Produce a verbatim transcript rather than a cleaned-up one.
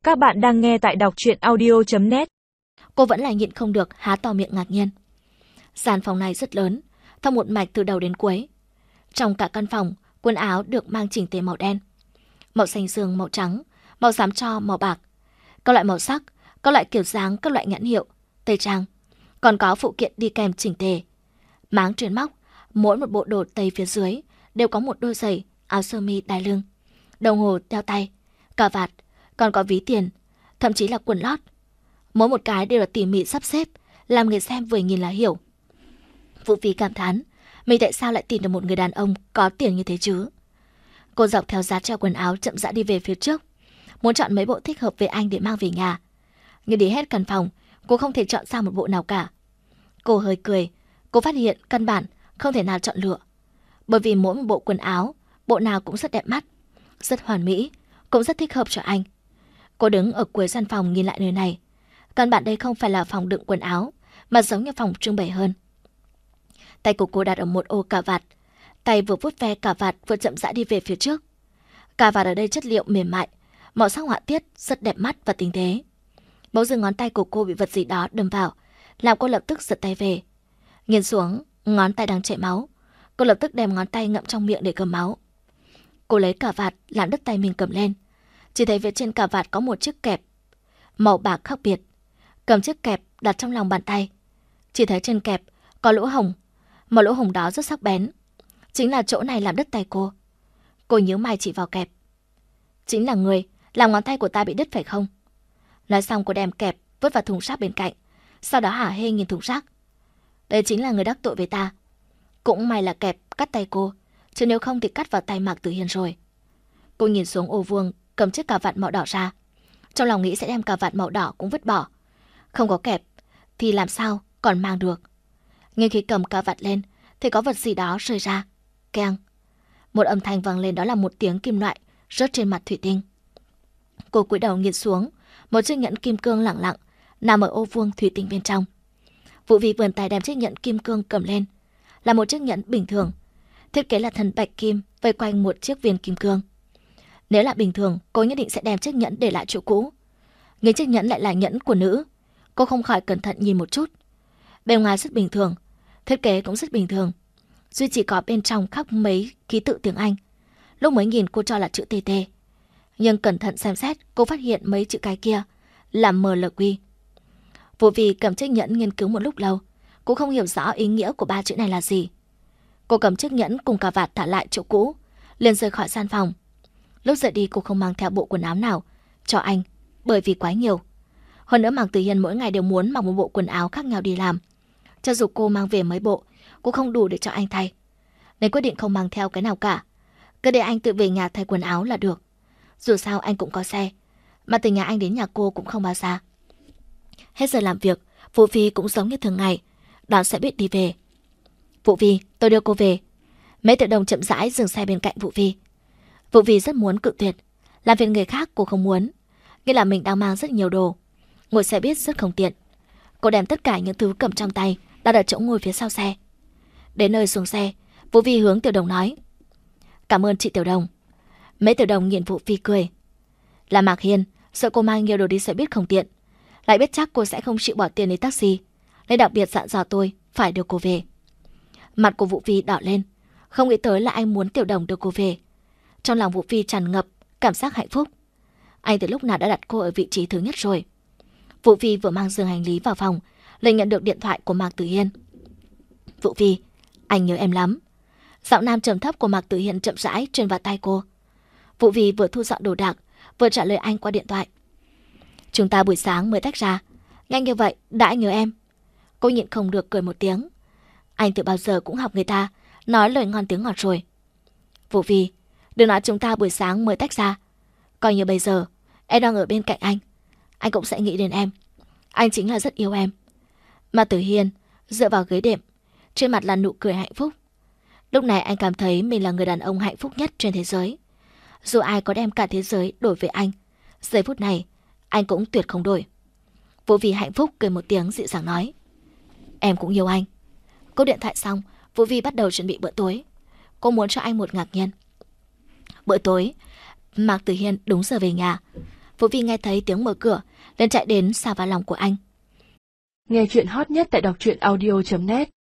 Các bạn đang nghe tại đọc truyện audio chấm net. Cô vẫn là nhịn không được há to miệng ngạc nhiên. Gian phòng này rất lớn, thông một mạch từ đầu đến cuối. Trong cả căn phòng, quần áo được mang chỉnh tề màu đen, màu xanh dương, màu trắng, màu xám tro, màu bạc. Các loại màu sắc, các loại kiểu dáng, các loại nhãn hiệu, tây trang. Còn có phụ kiện đi kèm chỉnh tề. Máng truyền móc, mỗi một bộ đồ tây phía dưới đều có một đôi giày, áo sơ mi đai lưng, đồng hồ đeo tay, cà vạt, còn có ví tiền, thậm chí là quần lót. Mỗi một cái đều là tỉ mỉ sắp xếp, làm người xem vừa nhìn là hiểu. Vũ Phi cảm thán, mình tại sao lại tìm được một người đàn ông có tiền như thế chứ? Cô dọc theo giá treo quần áo chậm rãi đi về phía trước, muốn chọn mấy bộ thích hợp với anh để mang về nhà. Nhưng đi hết căn phòng, cô không thể chọn ra một bộ nào cả. Cô hơi cười, cô phát hiện căn bản không thể nào chọn lựa. Bởi vì mỗi một bộ quần áo, bộ nào cũng rất đẹp mắt, rất hoàn mỹ, cũng rất thích hợp cho anh. Cô đứng ở cuối gian phòng nhìn lại nơi này. Căn bản đây không phải là phòng đựng quần áo, mà giống như phòng trưng bày hơn. Tay của cô đặt ở một ô cà vạt. Tay vừa vuốt ve cà vạt vừa chậm rãi đi về phía trước. Cà vạt ở đây chất liệu mềm mại, màu sắc họa tiết rất đẹp mắt và tinh tế. Bỗng dưng ngón tay của cô bị vật gì đó đâm vào, làm cô lập tức giật tay về. Nhìn xuống, ngón tay đang chảy máu. Cô lập tức đem ngón tay ngậm trong miệng để cầm máu. Cô lấy cà vạt làm đứt tay mình cầm lên. Chỉ thấy phía trên cà vạt có một chiếc kẹp màu bạc khác biệt. Cầm chiếc kẹp đặt trong lòng bàn tay. Chỉ thấy trên kẹp có lỗ hổng, mà lỗ hổng đó rất sắc bén. Chính là chỗ này làm đứt tay cô. Cô nhíu mày chỉ vào kẹp. Chính là người làm ngón tay của ta bị đứt phải không? Nói xong cô đem kẹp vứt vào thùng rác bên cạnh. Sau đó hả hê nhìn thùng rác. Đây chính là người đắc tội với ta. Cũng may là kẹp cắt tay cô, chứ nếu không thì cắt vào tay Mạc Tử Hiên rồi. Cô nhìn xuống ô vuông, cầm chiếc cà vạt màu đỏ ra. Trong lòng nghĩ sẽ đem cà vạt màu đỏ cũng vứt bỏ. Không có kẹp thì làm sao còn mang được. Nhưng khi cầm cà vạt lên thì có vật gì đó rơi ra. Keng. Một âm thanh vang lên, đó là một tiếng kim loại rớt trên mặt thủy tinh. Cô cúi đầu nhìn xuống, một chiếc nhẫn kim cương lẳng lặng nằm ở ô vuông thủy tinh bên trong. Vũ Vi vươn tay đem chiếc nhẫn kim cương cầm lên. Là một chiếc nhẫn bình thường, thiết kế là thần bạch kim vây quanh một chiếc viên kim cương. Nếu là bình thường, cô nhất định sẽ đem chiếc nhẫn để lại chỗ cũ. Nhưng chiếc nhẫn lại là nhẫn của nữ. Cô không khỏi cẩn thận nhìn một chút. Bề ngoài rất bình thường, thiết kế cũng rất bình thường, duy chỉ có bên trong khắc mấy ký tự tiếng Anh. Lúc mới nhìn cô cho là chữ tê tê, nhưng cẩn thận xem xét cô phát hiện mấy chữ cái kia là em lờ quy. Vũ Vi cầm chiếc nhẫn nghiên cứu một lúc lâu, cũng không hiểu rõ ý nghĩa của ba chữ này là gì. Cô cầm chiếc nhẫn cùng cà vạt thả lại chỗ cũ, liền rời khỏi gian phòng. Lúc rời đi cô không mang theo bộ quần áo nào cho anh, bởi vì quá nhiều. Hơn nữa Mạc Tử Hiên mỗi ngày đều muốn mặc một bộ quần áo khác nhau đi làm. Cho dù cô mang về mấy bộ, cũng không đủ để cho anh thay. Nên quyết định không mang theo cái nào cả, cứ để anh tự về nhà thay quần áo là được. Dù sao anh cũng có xe, mà từ nhà anh đến nhà cô cũng không bao xa. Hết giờ làm việc, Vũ Vi cũng giống như thường ngày, đón xe buýt đi về. Vũ Vi, tôi đưa cô về. Mễ Tiểu Đồng chậm rãi dừng xe bên cạnh Vũ Vi. Vũ Vi rất muốn cự tuyệt, làm phiền người khác cô không muốn, nghĩa là mình đang mang rất nhiều đồ, ngồi xe buýt rất không tiện. Cô đem tất cả những thứ cầm trong tay đặt ở chỗ ngồi phía sau xe. Đến nơi xuống xe, Vũ Vi hướng Tiểu Đồng nói: Cảm ơn chị Tiểu Đồng. Mễ Tiểu Đồng nhìn Vũ Vi cười. Là Mạc Hiên, sợ cô mang nhiều đồ đi xe buýt không tiện, lại biết chắc cô sẽ không chịu bỏ tiền đi taxi, nên đặc biệt dặn dò tôi phải đưa cô về. Mặt của Vũ Vi đỏ lên, không nghĩ tới là anh muốn Tiểu Đồng đưa cô về. Trong lòng Vũ Vi tràn ngập cảm giác hạnh phúc. Anh từ lúc nào đã đặt cô ở vị trí thứ nhất rồi. Vũ Vi vừa mang giường hành lý vào phòng, liền nhận được điện thoại của Mạc Tử Hiên. Vũ Vi, anh nhớ em lắm. Giọng nam trầm thấp của Mạc Tử Hiên chậm rãi truyền vào tai cô. Vũ Vi vừa thu dọn đồ đạc, vừa trả lời anh qua điện thoại. Chúng ta buổi sáng mới tách ra, nhanh như vậy đã nhớ em. Cô nhịn không được cười một tiếng. Anh từ bao giờ cũng học người ta nói lời ngon tiếng ngọt rồi. Vũ Vi, đừng nói chúng ta buổi sáng mới tách ra, coi như bây giờ em đang ở bên cạnh anh, anh cũng sẽ nghĩ đến em. Anh chính là rất yêu em. Mạc Tử Hiên dựa vào ghế đệm, trên mặt là nụ cười hạnh phúc. Lúc này anh cảm thấy mình là người đàn ông hạnh phúc nhất trên thế giới. Dù ai có đem cả thế giới đổi về anh, giây phút này anh cũng tuyệt không đổi. Vũ Vi hạnh phúc cười một tiếng dịu dàng nói: Em cũng yêu anh. Cúp điện thoại xong, Vũ Vi bắt đầu chuẩn bị bữa tối. Cô muốn cho anh một ngạc nhiên. Bữa tối, Mạc Tử Hiên đúng giờ về nhà. Vũ Vi nghe thấy tiếng mở cửa, liền chạy đến xà vào lòng của anh. Nghe chuyện hot nhất tại đọc truyện audio chấm net.